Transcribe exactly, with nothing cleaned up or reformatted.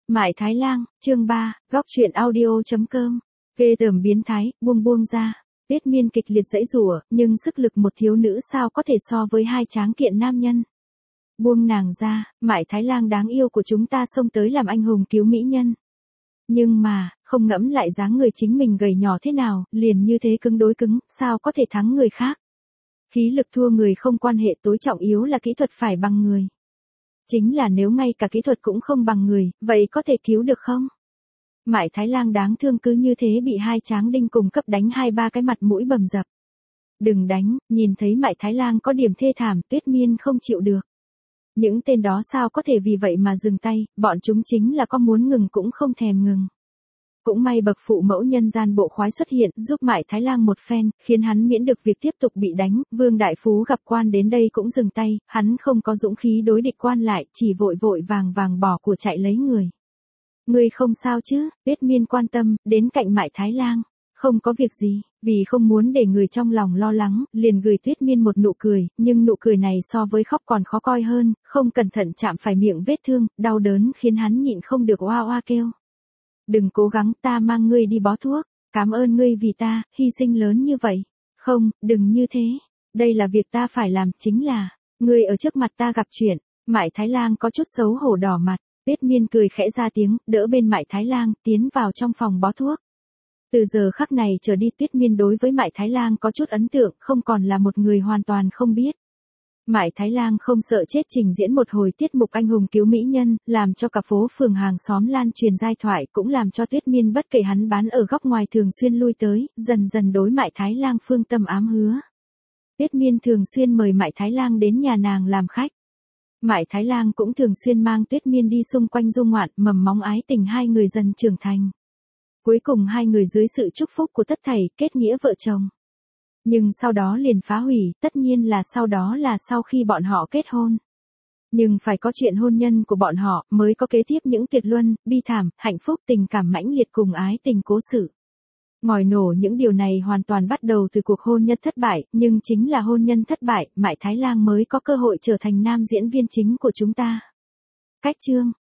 Mại Thái Lang, chương ba, góc truyện audio chấm com. Ghê tởm biến thái, buông buông ra. Tuyết Miên kịch liệt giãy giụa, nhưng sức lực một thiếu nữ sao có thể so với hai tráng kiện nam nhân. Buông nàng ra, Mại Thái Lang đáng yêu của chúng ta xông tới làm anh hùng cứu mỹ nhân. Nhưng mà, không ngẫm lại dáng người chính mình gầy nhỏ thế nào, liền như thế cứng đối cứng, sao có thể thắng người khác. Khí lực thua người không quan hệ, tối trọng yếu là kỹ thuật phải bằng người. Chính là nếu ngay cả kỹ thuật cũng không bằng người, vậy có thể cứu được không? Mại Thái Lang đáng thương cứ như thế bị hai tráng đinh cùng cấp đánh hai ba cái mặt mũi bầm dập. Đừng đánh, nhìn thấy Mại Thái Lang có điểm thê thảm, Tuyết Miên không chịu được. Những tên đó sao có thể vì vậy mà dừng tay, bọn chúng chính là có muốn ngừng cũng không thèm ngừng. Cũng may bậc phụ mẫu nhân gian bộ khoái xuất hiện, giúp Mại Thái Lang một phen, khiến hắn miễn được việc tiếp tục bị đánh. Vương Đại Phú gặp quan đến đây cũng dừng tay, hắn không có dũng khí đối địch quan lại, chỉ vội vội vàng vàng bỏ của chạy lấy người. Ngươi không sao chứ? Tuyết Miên quan tâm, đến cạnh Mại Thái Lang. Không có việc gì, vì không muốn để người trong lòng lo lắng, liền gửi Tuyết Miên một nụ cười, nhưng nụ cười này so với khóc còn khó coi hơn, không cẩn thận chạm phải miệng vết thương, đau đớn khiến hắn nhịn không được oa oa kêu. Đừng cố gắng, ta mang ngươi đi bó thuốc, cảm ơn ngươi vì ta, hy sinh lớn như vậy. Không, đừng như thế, đây là việc ta phải làm, chính là, ngươi ở trước mặt ta gặp chuyện. Mại Thái Lang có chút xấu hổ đỏ mặt, Tuyết Miên cười khẽ ra tiếng, đỡ bên Mại Thái Lang, tiến vào trong phòng bó thuốc. Từ giờ khắc này trở đi Tuyết Miên đối với Mại Thái Lang có chút ấn tượng, không còn là một người hoàn toàn không biết. Mại Thái Lang không sợ chết trình diễn một hồi tiết mục anh hùng cứu mỹ nhân, làm cho cả phố phường hàng xóm lan truyền giai thoại, cũng làm cho Tuyết Miên bất kể hắn bán ở góc ngoài thường xuyên lui tới, dần dần đối Mại Thái Lang phương tâm ám hứa. Tuyết Miên thường xuyên mời Mại Thái Lang đến nhà nàng làm khách. Mại Thái Lang cũng thường xuyên mang Tuyết Miên đi xung quanh du ngoạn, mầm móng ái tình hai người dần trưởng thành. Cuối cùng hai người dưới sự chúc phúc của tất thảy, kết nghĩa vợ chồng. Nhưng sau đó liền phá hủy, tất nhiên là sau đó là sau khi bọn họ kết hôn. Nhưng phải có chuyện hôn nhân của bọn họ, mới có kế tiếp những tuyệt luân, bi thảm, hạnh phúc, tình cảm mãnh liệt cùng ái tình cố sự. Ngòi nổ những điều này hoàn toàn bắt đầu từ cuộc hôn nhân thất bại, nhưng chính là hôn nhân thất bại, Mại Thái Lang mới có cơ hội trở thành nam diễn viên chính của chúng ta. Cách chương